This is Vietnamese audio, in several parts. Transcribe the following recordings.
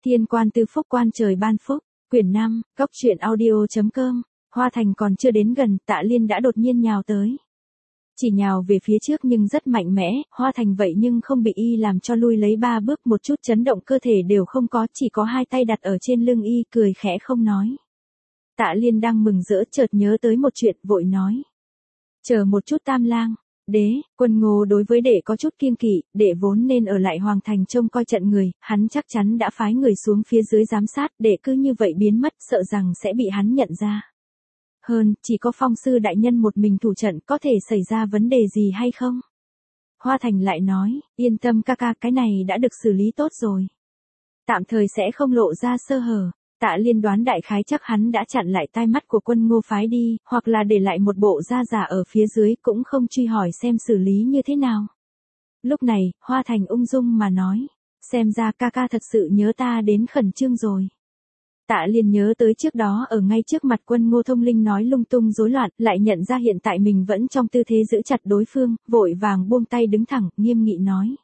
Thiên quan tư phúc quan trời ban phúc, quyển 5, góc truyện audio.com, Hoa Thành còn chưa đến gần, Tạ Liên đã đột nhiên nhào tới. Chỉ nhào về phía trước nhưng rất mạnh mẽ, Hoa Thành vậy nhưng không bị y làm cho lui lấy 3 bước, một chút chấn động cơ thể đều không có, chỉ có 2 tay đặt ở trên lưng y, cười khẽ không nói. Tạ Liên đang mừng rỡ chợt nhớ tới một chuyện, vội nói. Chờ một chút Tam Lang. Đế, Quân Ngô đối với đệ có chút kiêng kỵ, đệ vốn nên ở lại Hoàng Thành trông coi trận người, hắn chắc chắn đã phái người xuống phía dưới giám sát, đệ cứ như vậy biến mất, sợ rằng sẽ bị hắn nhận ra. Hơn, chỉ có Phong sư đại nhân một mình thủ trận, có thể xảy ra vấn đề gì hay không? Hoa Thành lại nói, yên tâm ca ca, cái này đã được xử lý tốt rồi. Tạm thời sẽ không lộ ra sơ hở. Tạ Liên đoán đại khái chắc hắn đã chặn lại tai mắt của Quân Ngô phái đi, hoặc là để lại một bộ da giả ở phía dưới, cũng không truy hỏi xem xử lý như thế nào. Lúc này, Hoa Thành ung dung mà nói, xem ra ca ca thật sự nhớ ta đến khẩn trương rồi. Tạ Liên nhớ tới trước đó ở ngay trước mặt Quân Ngô thông linh nói lung tung rối loạn, lại nhận ra hiện tại mình vẫn trong tư thế giữ chặt đối phương, vội vàng buông tay đứng thẳng, nghiêm nghị nói.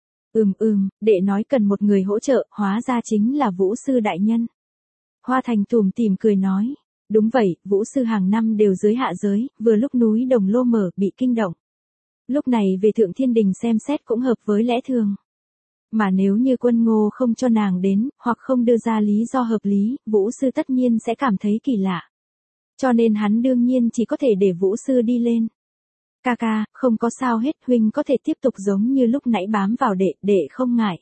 Đệ nói cần một người hỗ trợ, hóa ra chính là Vũ sư đại nhân. Hoa Thành tủm tỉm cười nói, đúng vậy, Vũ sư hàng năm đều dưới hạ giới, vừa lúc núi Đồng Lô mở, bị kinh động. Lúc này về Thượng Thiên Đình xem xét cũng hợp với lẽ thường. Mà nếu như Quân Ngô không cho nàng đến, hoặc không đưa ra lý do hợp lý, Vũ sư tất nhiên sẽ cảm thấy kỳ lạ. Cho nên hắn đương nhiên chỉ có thể để Vũ sư đi lên. Ca ca, không có sao hết, huynh có thể tiếp tục giống như lúc nãy bám vào đệ không ngại.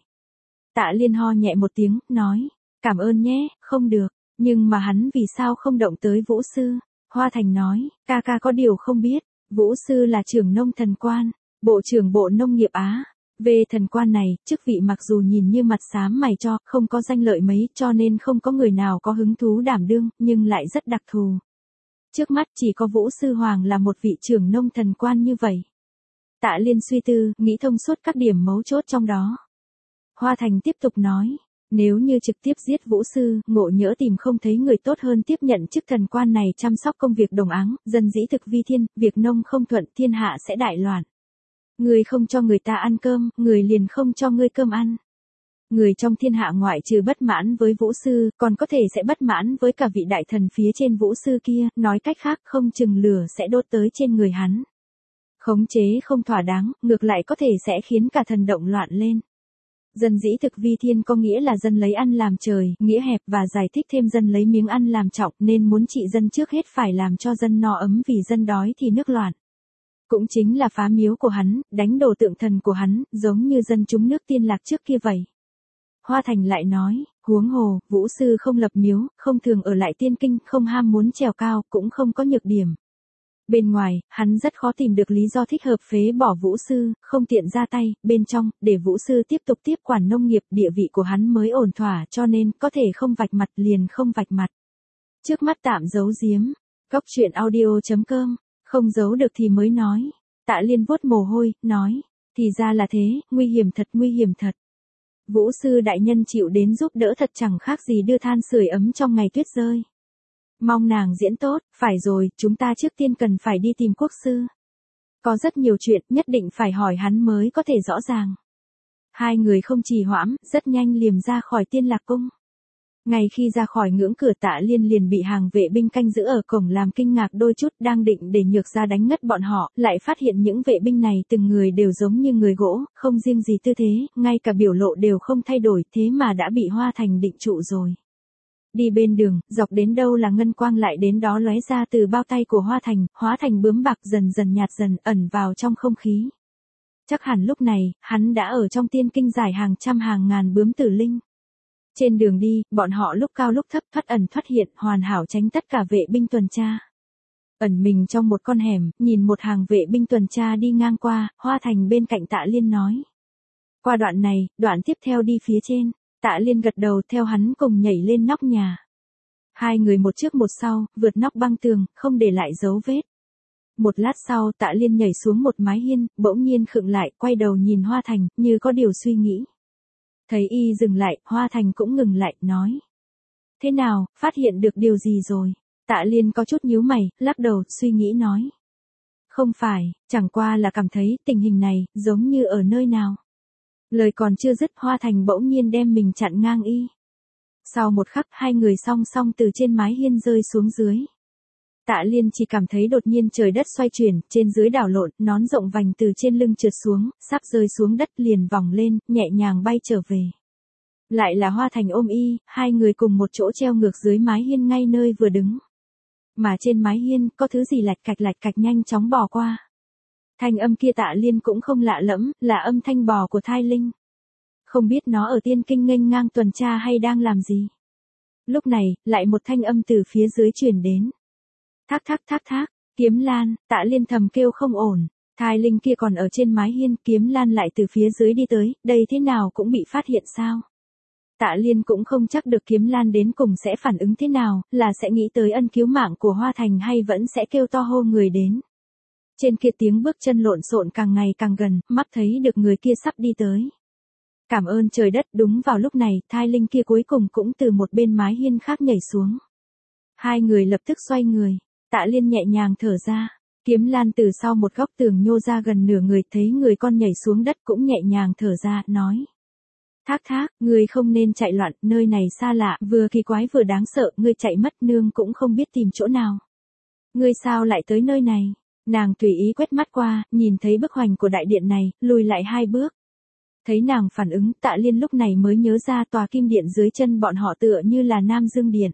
Tạ Liên ho nhẹ một tiếng, nói. Cảm ơn nhé, không được, nhưng mà hắn vì sao không động tới Vũ sư? Hoa Thành nói, ca ca có điều không biết, Vũ sư là trưởng nông thần quan, bộ trưởng bộ nông nghiệp Á. Về thần quan này, chức vị mặc dù nhìn như mặt xám mày cho, không có danh lợi mấy, cho nên không có người nào có hứng thú đảm đương, nhưng lại rất đặc thù. Trước mắt chỉ có Vũ sư Hoàng là một vị trưởng nông thần quan như vậy. Tạ Liên suy tư, nghĩ thông suốt các điểm mấu chốt trong đó. Hoa Thành tiếp tục nói. Nếu như trực tiếp giết Vũ sư, ngộ nhỡ tìm không thấy người tốt hơn tiếp nhận chức thần quan này chăm sóc công việc đồng áng, dân dĩ thực vi thiên, việc nông không thuận, thiên hạ sẽ đại loạn. Người không cho người ta ăn cơm, người liền không cho ngươi cơm ăn. Người trong thiên hạ ngoại trừ bất mãn với Vũ sư, còn có thể sẽ bất mãn với cả vị đại thần phía trên Vũ sư kia, nói cách khác không chừng lửa sẽ đốt tới trên người hắn. Khống chế không thỏa đáng, ngược lại có thể sẽ khiến cả thần động loạn lên. Dân dĩ thực vi thiên có nghĩa là dân lấy ăn làm trời, nghĩa hẹp và giải thích thêm dân lấy miếng ăn làm trọng nên muốn trị dân trước hết phải làm cho dân no ấm vì dân đói thì nước loạn. Cũng chính là phá miếu của hắn, đánh đổ tượng thần của hắn, giống như dân chúng nước Tiên Lạc trước kia vậy. Hoa Thành lại nói, huống hồ, Vũ sư không lập miếu, không thường ở lại tiên kinh, không ham muốn trèo cao, cũng không có nhược điểm. Bên ngoài, hắn rất khó tìm được lý do thích hợp phế bỏ Vũ sư, không tiện ra tay, bên trong, để Vũ sư tiếp tục tiếp quản nông nghiệp, địa vị của hắn mới ổn thỏa cho nên có thể không vạch mặt liền không vạch mặt. Trước mắt tạm giấu giếm, góc truyện audio.com, không giấu được thì mới nói. Tạ Liên vuốt mồ hôi, nói, thì ra là thế, nguy hiểm thật. Vũ sư đại nhân chịu đến giúp đỡ thật chẳng khác gì đưa than sưởi ấm trong ngày tuyết rơi. Mong nàng diễn tốt, phải rồi, chúng ta trước tiên cần phải đi tìm quốc sư. Có rất nhiều chuyện, nhất định phải hỏi hắn mới có thể rõ ràng. Hai người không trì hoãn, rất nhanh liềm ra khỏi Tiên Lạc cung. Ngay khi ra khỏi ngưỡng cửa, Tạ Liên liền bị hàng vệ binh canh giữ ở cổng làm kinh ngạc đôi chút, đang định để nhược ra đánh ngất bọn họ, lại phát hiện những vệ binh này từng người đều giống như người gỗ, không riêng gì tư thế, ngay cả biểu lộ đều không thay đổi, thế mà đã bị Hoa Thành định trụ rồi. Đi bên đường, dọc đến đâu là ngân quang lại đến đó lóe ra từ bao tay của Hoa Thành, hóa thành bướm bạc dần dần nhạt dần, ẩn vào trong không khí. Chắc hẳn lúc này, hắn đã ở trong tiên kinh giải hàng trăm hàng ngàn bướm tử linh. Trên đường đi, bọn họ lúc cao lúc thấp, thoát ẩn thoát hiện, hoàn hảo tránh tất cả vệ binh tuần tra. Ẩn mình trong một con hẻm, nhìn một hàng vệ binh tuần tra đi ngang qua, Hoa Thành bên cạnh Tạ Liên nói. Qua đoạn này, đoạn tiếp theo đi phía trên. Tạ Liên gật đầu theo hắn cùng nhảy lên nóc nhà. Hai người một trước một sau, vượt nóc băng tường, không để lại dấu vết. Một lát sau Tạ Liên nhảy xuống một mái hiên, bỗng nhiên khựng lại, quay đầu nhìn Hoa Thành, như có điều suy nghĩ. Thấy y dừng lại, Hoa Thành cũng ngừng lại, nói. Thế nào, phát hiện được điều gì rồi? Tạ Liên có chút nhíu mày, lắc đầu, suy nghĩ nói. Không phải, chẳng qua là cảm thấy tình hình này, giống như ở nơi nào. Lời còn chưa dứt, Hoa Thành bỗng nhiên đem mình chặn ngang y. Sau một khắc hai người song song từ trên mái hiên rơi xuống dưới. Tạ Liên chỉ cảm thấy đột nhiên trời đất xoay chuyển, trên dưới đảo lộn, nón rộng vành từ trên lưng trượt xuống, sắp rơi xuống đất liền vòng lên, nhẹ nhàng bay trở về. Lại là Hoa Thành ôm y, hai người cùng một chỗ treo ngược dưới mái hiên ngay nơi vừa đứng. Mà trên mái hiên, có thứ gì lạch cạch nhanh chóng bò qua. Thanh âm kia Tạ Liên cũng không lạ lẫm, là âm thanh bò của thai linh. Không biết nó ở tiên kinh nghênh ngang tuần tra hay đang làm gì. Lúc này, lại một thanh âm từ phía dưới truyền đến. Thác, Kiếm Lan, Tạ Liên thầm kêu không ổn. Thai linh kia còn ở trên mái hiên, Kiếm Lan lại từ phía dưới đi tới, đây thế nào cũng bị phát hiện sao. Tạ Liên cũng không chắc được Kiếm Lan đến cùng sẽ phản ứng thế nào, là sẽ nghĩ tới ân cứu mạng của Hoa Thành hay vẫn sẽ kêu to hô người đến. Trên kia tiếng bước chân lộn xộn càng ngày càng gần, mắt thấy được người kia sắp đi tới. Cảm ơn trời đất, đúng vào lúc này, thai linh kia cuối cùng cũng từ một bên mái hiên khác nhảy xuống. Hai người lập tức xoay người, Tạ Liên nhẹ nhàng thở ra. Kiếm Lan từ sau một góc tường nhô ra gần nửa người, thấy người con nhảy xuống đất cũng nhẹ nhàng thở ra, nói. Thác, ngươi không nên chạy loạn, nơi này xa lạ, vừa kỳ quái vừa đáng sợ, ngươi chạy mất nương cũng không biết tìm chỗ nào. Ngươi sao lại tới nơi này? Nàng tùy ý quét mắt qua, nhìn thấy bức hoành của đại điện này, lùi lại 2 bước. Thấy nàng phản ứng, Tạ Liên lúc này mới nhớ ra tòa kim điện dưới chân bọn họ tựa như là Nam Dương Điện.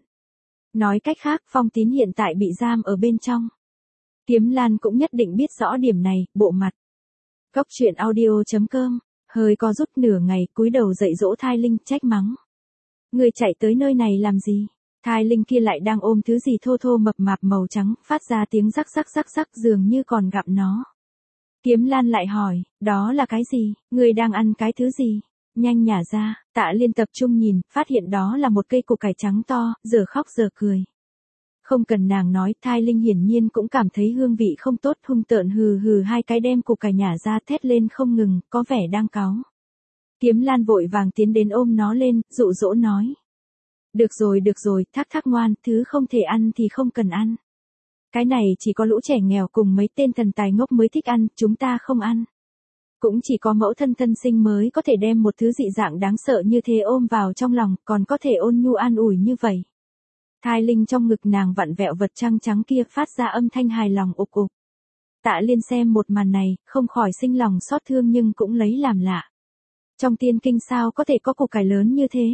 Nói cách khác, Phong Tín hiện tại bị giam ở bên trong. Kiếm Lan cũng nhất định biết rõ điểm này, bộ mặt. Góc truyện audio.com, hơi co rút nửa ngày, cúi đầu dạy dỗ thai linh, trách mắng. Người chạy tới nơi này làm gì? Thai linh kia lại đang ôm thứ gì thô thô mập mạp màu trắng, phát ra tiếng rắc dường như còn gặp nó. Kiếm Lan lại hỏi, đó là cái gì, người đang ăn cái thứ gì? Nhanh nhả ra, Tạ Liên tập trung nhìn, phát hiện đó là một cây củ cải trắng to, giờ khóc giờ cười. Không cần nàng nói, thai linh hiển nhiên cũng cảm thấy hương vị không tốt, hung tợn hừ 2 cái đem củ cải nhả ra thét lên không ngừng, có vẻ đang cáu. Kiếm Lan vội vàng tiến đến ôm nó lên, dụ dỗ nói. Được rồi, thác ngoan, thứ không thể ăn thì không cần ăn. Cái này chỉ có lũ trẻ nghèo cùng mấy tên thần tài ngốc mới thích ăn, chúng ta không ăn. Cũng chỉ có mẫu thân thân sinh mới có thể đem một thứ dị dạng đáng sợ như thế ôm vào trong lòng, còn có thể ôn nhu an ủi như vậy. Thai linh trong ngực nàng vặn vẹo vật trăng trắng kia phát ra âm thanh hài lòng ục ục. Tạ Liên xem một màn này, không khỏi sinh lòng xót thương nhưng cũng lấy làm lạ. Trong tiên kinh sao có thể có củ cải lớn như thế?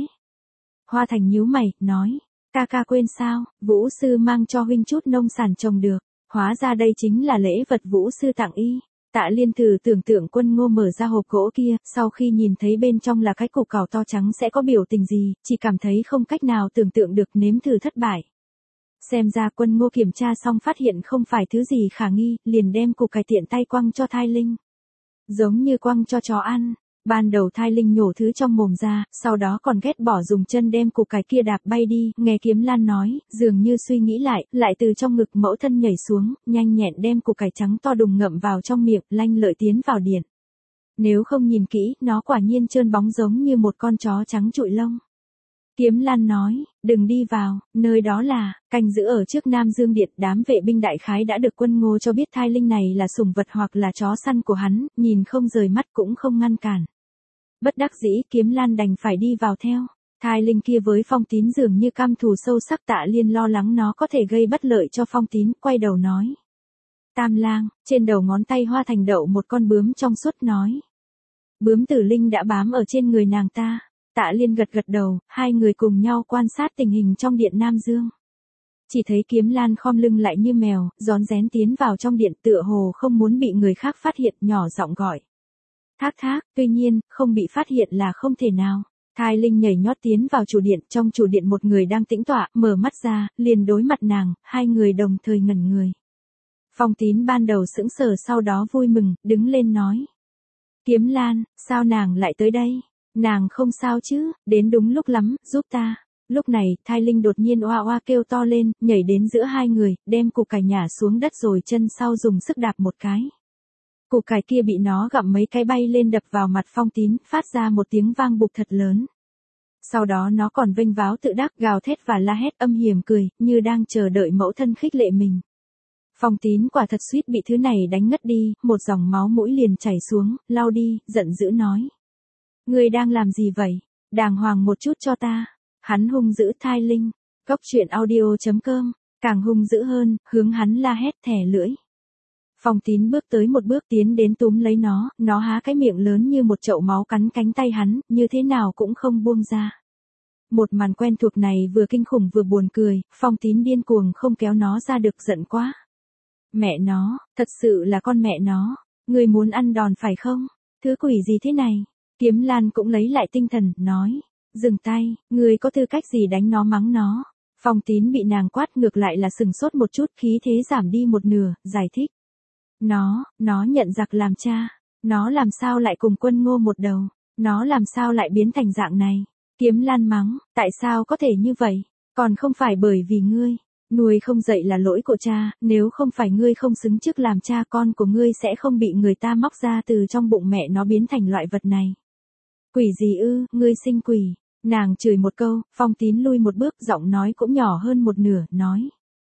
Hoa Thành nhíu mày, nói, ca quên sao, Vũ sư mang cho huynh chút nông sản trồng được, hóa ra đây chính là lễ vật Vũ sư tặng y. Tạ Liên thử tưởng tượng Quân Ngô mở ra hộp gỗ kia, sau khi nhìn thấy bên trong là cái củ cải to trắng sẽ có biểu tình gì, chỉ cảm thấy không cách nào tưởng tượng được, nếm thử thất bại. Xem ra Quân Ngô kiểm tra xong phát hiện không phải thứ gì khả nghi, liền đem củ cải tiện tay quăng cho thai linh. Giống như quăng cho chó ăn. Ban đầu thai linh nhổ thứ trong mồm ra, sau đó còn ghét bỏ dùng chân đem củ cải kia đạp bay đi, nghe Kiếm Lan nói, dường như suy nghĩ lại từ trong ngực mẫu thân nhảy xuống, nhanh nhẹn đem củ cải trắng to đùng ngậm vào trong miệng, lanh lợi tiến vào điện. Nếu không nhìn kỹ, nó quả nhiên trơn bóng giống như một con chó trắng trụi lông. Kiếm Lan nói, đừng đi vào, nơi đó là, canh giữ ở trước Nam Dương Điện, đám vệ binh đại khái đã được Quân Ngô cho biết thai linh này là sủng vật hoặc là chó săn của hắn, nhìn không rời mắt cũng không ngăn cản. Bất đắc dĩ Kiếm Lan đành phải đi vào theo. Thai linh kia với Phong Tín dường như căm thù sâu sắc, Tạ Liên lo lắng nó có thể gây bất lợi cho Phong Tín, quay đầu nói. Tam lang, trên đầu ngón tay Hoa Thành đậu một con bướm trong suốt nói. Bướm tử linh đã bám ở trên người nàng ta. Tạ Liên gật đầu, hai người cùng nhau quan sát tình hình trong điện Nam Dương. Chỉ thấy Kiếm Lan khom lưng lại như mèo, rón rén tiến vào trong điện tựa hồ không muốn bị người khác phát hiện, nhỏ giọng gọi. Thác, tuy nhiên, không bị phát hiện là không thể nào. Thai linh nhảy nhót tiến vào chủ điện, trong chủ điện một người đang tĩnh tọa, mở mắt ra, liền đối mặt nàng, hai người đồng thời ngẩn người. Phong Tín ban đầu sững sờ sau đó vui mừng, đứng lên nói. Kiếm Lan, sao nàng lại tới đây? Nàng không sao chứ, đến đúng lúc lắm, giúp ta. Lúc này, thai linh đột nhiên oa kêu to lên, nhảy đến giữa hai người, đem củ cải nhả xuống đất rồi chân sau dùng sức đạp một cái. Củ cải kia bị nó gặm mấy cái bay lên đập vào mặt Phong Tín, phát ra một tiếng vang bụp thật lớn. Sau đó nó còn vênh váo tự đắc, gào thét và la hét âm hiểm cười, như đang chờ đợi mẫu thân khích lệ mình. Phong Tín quả thật suýt bị thứ này đánh ngất đi, một dòng máu mũi liền chảy xuống, lau đi, giận dữ nói. Ngươi đang làm gì vậy? Đàng hoàng một chút cho ta. Hắn hung dữ thai linh. Cốc truyện audio.com, càng hung dữ hơn, hướng hắn la hét thè lưỡi. Phong Tín bước tới một bước tiến đến túm lấy nó há cái miệng lớn như một chậu máu cắn cánh tay hắn, như thế nào cũng không buông ra. Một màn quen thuộc này vừa kinh khủng vừa buồn cười, Phong Tín điên cuồng không kéo nó ra được, giận quá. Mẹ nó, thật sự là con mẹ nó, ngươi muốn ăn đòn phải không? Thứ quỷ gì thế này? Kiếm Lan cũng lấy lại tinh thần, nói, dừng tay, ngươi có tư cách gì đánh nó mắng nó? Phong Tín bị nàng quát ngược lại là sừng sốt một chút, khí thế giảm đi một nửa, giải thích. Nó nhận giặc làm cha, nó làm sao lại cùng Quân Ngô một đầu, nó làm sao lại biến thành dạng này? Kiếm Lan mắng, tại sao có thể như vậy? Còn không phải bởi vì ngươi, nuôi không dậy là lỗi của cha, nếu không phải ngươi không xứng chức làm cha, con của ngươi sẽ không bị người ta móc ra từ trong bụng mẹ nó biến thành loại vật này. Quỷ gì ư, ngươi sinh quỷ. Nàng chửi một câu, Phong Tín lui một bước, giọng nói cũng nhỏ hơn một nửa, nói.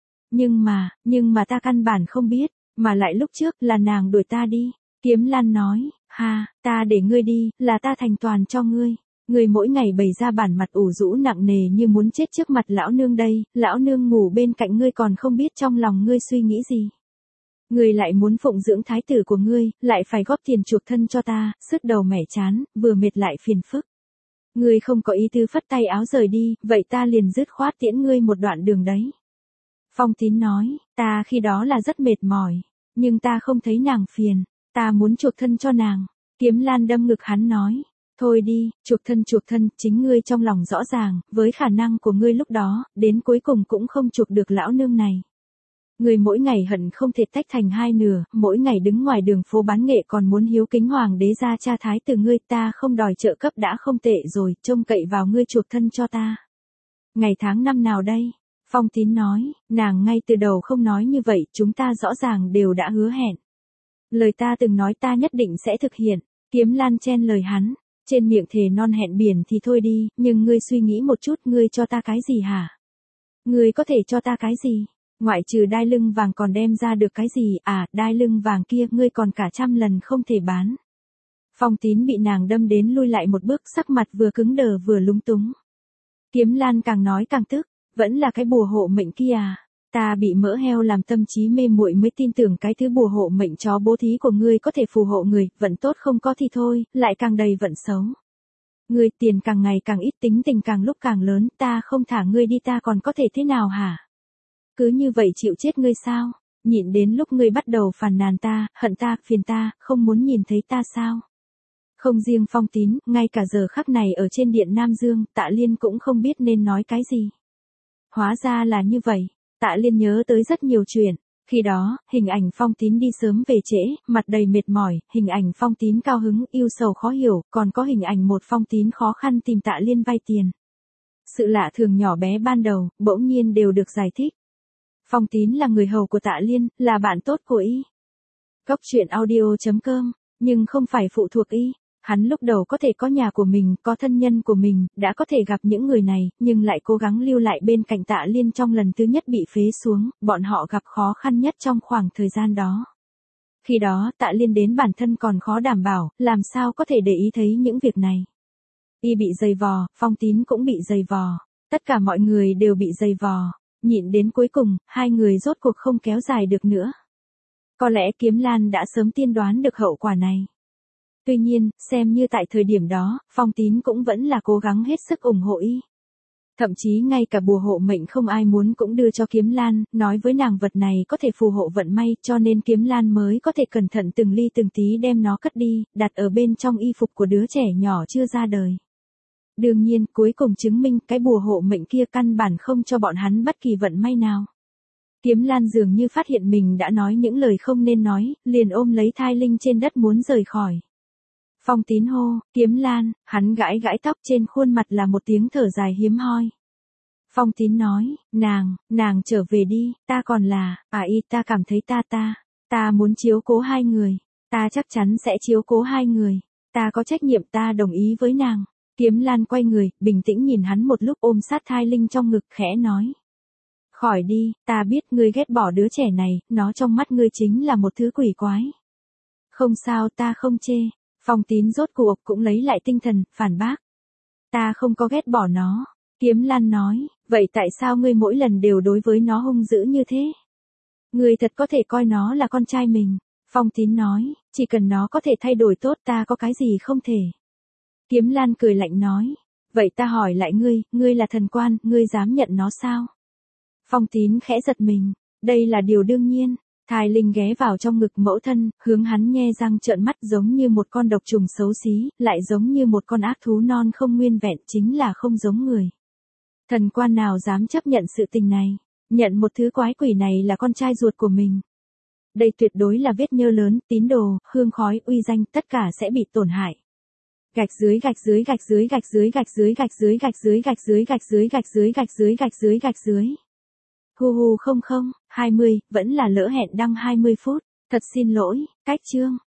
Nhưng mà ta căn bản không biết, mà lại lúc trước là nàng đuổi ta đi. Kiếm Lan nói, ha, ta để ngươi đi, là ta thành toàn cho ngươi. Ngươi mỗi ngày bày ra bản mặt ủ rũ nặng nề như muốn chết trước mặt lão nương đây, lão nương ngủ bên cạnh ngươi còn không biết trong lòng ngươi suy nghĩ gì. Ngươi lại muốn phụng dưỡng thái tử của ngươi, lại phải góp tiền chuộc thân cho ta, sứt đầu mẻ chán, vừa mệt lại phiền phức. Ngươi không có ý tứ phất tay áo rời đi, vậy ta liền dứt khoát tiễn ngươi một đoạn đường đấy. Phong Tín nói, ta khi đó là rất mệt mỏi, nhưng ta không thấy nàng phiền, ta muốn chuộc thân cho nàng. Kiếm Lan đâm ngực hắn nói, thôi đi, chuộc thân, chính ngươi trong lòng rõ ràng, với khả năng của ngươi lúc đó, đến cuối cùng cũng không chuộc được lão nương này. Ngươi mỗi ngày hận không thể tách thành hai nửa, mỗi ngày đứng ngoài đường phố bán nghệ còn muốn hiếu kính hoàng đế gia cha thái từ ngươi, ta không đòi trợ cấp đã không tệ rồi, trông cậy vào ngươi chuộc thân cho ta. Ngày tháng năm nào đây? Phong Tín nói, nàng ngay từ đầu không nói như vậy, chúng ta rõ ràng đều đã hứa hẹn. Lời ta từng nói ta nhất định sẽ thực hiện. Kiếm Lan chen lời hắn, trên miệng thề non hẹn biển thì thôi đi, nhưng ngươi suy nghĩ một chút, ngươi cho ta cái gì hả? Ngươi có thể cho ta cái gì? Ngoại trừ đai lưng vàng còn đem ra được cái gì? À, đai lưng vàng kia ngươi còn cả 100 lần không thể bán. Phong Tín bị nàng đâm đến lui lại một bước, sắc mặt vừa cứng đờ vừa lúng túng. Kiếm Lan càng nói càng tức, vẫn là cái bùa hộ mệnh kia à? Ta bị mỡ heo làm tâm trí mê muội mới tin tưởng cái thứ bùa hộ mệnh chó bố thí của ngươi có thể phù hộ người, vận tốt không có thì thôi, lại càng đầy vận xấu. Ngươi tiền càng ngày càng ít, tính tình càng lúc càng lớn, ta không thả ngươi đi ta còn có thể thế nào hả? Cứ như vậy chịu chết ngươi sao? Nhịn đến lúc ngươi bắt đầu phàn nàn ta, hận ta, phiền ta, không muốn nhìn thấy ta sao? Không riêng Phong Tín, ngay cả giờ khắc này ở trên điện Nam Dương, Tạ Liên cũng không biết nên nói cái gì. Hóa ra là như vậy. Tạ Liên nhớ tới rất nhiều chuyện. Khi đó, hình ảnh Phong Tín đi sớm về trễ, mặt đầy mệt mỏi, hình ảnh Phong Tín cao hứng, yêu sầu khó hiểu, còn có hình ảnh một Phong Tín khó khăn tìm Tạ Liên vay tiền. Sự lạ thường nhỏ bé ban đầu, bỗng nhiên đều được giải thích. Phong Tín là người hầu của Tạ Liên, là bạn tốt của y. Cốc truyện audio.com, nhưng không phải phụ thuộc y. Hắn lúc đầu có thể có nhà của mình, có thân nhân của mình, đã có thể gặp những người này, nhưng lại cố gắng lưu lại bên cạnh Tạ Liên trong lần thứ nhất bị phế xuống, bọn họ gặp khó khăn nhất trong khoảng thời gian đó. Khi đó Tạ Liên đến bản thân còn khó đảm bảo, làm sao có thể để ý thấy những việc này. Y bị dày vò, Phong Tín cũng bị dày vò, tất cả mọi người đều bị dày vò, nhịn đến cuối cùng, hai người rốt cuộc không kéo dài được nữa. Có lẽ Kiếm Lan đã sớm tiên đoán được hậu quả này. Tuy nhiên, xem như tại thời điểm đó, Phong Tín cũng vẫn là cố gắng hết sức ủng hộ y. Thậm chí ngay cả bùa hộ mệnh không ai muốn cũng đưa cho Kiếm Lan, nói với nàng vật này có thể phù hộ vận may, cho nên Kiếm Lan mới có thể cẩn thận từng ly từng tí đem nó cất đi, đặt ở bên trong y phục của đứa trẻ nhỏ chưa ra đời. Đương nhiên, cuối cùng chứng minh cái bùa hộ mệnh kia căn bản không cho bọn hắn bất kỳ vận may nào. Kiếm Lan dường như phát hiện mình đã nói những lời không nên nói, liền ôm lấy thai linh trên đất muốn rời khỏi. Phong Tín hô, Kiếm Lan, hắn gãi gãi tóc, trên khuôn mặt là một tiếng thở dài hiếm hoi. Phong Tín nói, nàng trở về đi, ta còn là, ta cảm thấy ta muốn chiếu cố hai người, ta chắc chắn sẽ chiếu cố hai người, ta có trách nhiệm, ta đồng ý với nàng. Kiếm Lan quay người, bình tĩnh nhìn hắn một lúc, ôm sát thai linh trong ngực, khẽ nói. Khỏi đi, ta biết ngươi ghét bỏ đứa trẻ này, nó trong mắt ngươi chính là một thứ quỷ quái. Không sao, ta không chê. Phong Tín rốt cuộc cũng lấy lại tinh thần, phản bác. Ta không có ghét bỏ nó. Kiếm Lan nói, vậy tại sao ngươi mỗi lần đều đối với nó hung dữ như thế? Ngươi thật có thể coi nó là con trai mình. Phong Tín nói, chỉ cần nó có thể thay đổi tốt ta có cái gì không thể. Kiếm Lan cười lạnh nói, vậy ta hỏi lại ngươi là thần quan, ngươi dám nhận nó sao? Phong Tín khẽ giật mình, đây là điều đương nhiên. Thai Linh ghé vào trong ngực mẫu thân, hướng hắn nhe răng trợn mắt giống như một con độc trùng xấu xí, lại giống như một con ác thú non không nguyên vẹn, chính là không giống người. Thần quan nào dám chấp nhận sự tình này, nhận một thứ quái quỷ này là con trai ruột của mình. Đây tuyệt đối là vết nhơ lớn, tín đồ, hương khói, uy danh, tất cả sẽ bị tổn hại. Gạch dưới gạch dưới gạch dưới gạch dưới gạch dưới gạch dưới gạch dưới gạch dưới gạch dưới gạch dưới gạch dưới gạch dưới gạch dưới. Hu 20, vẫn là lỡ hẹn đăng 20 phút, thật xin lỗi, cách chương.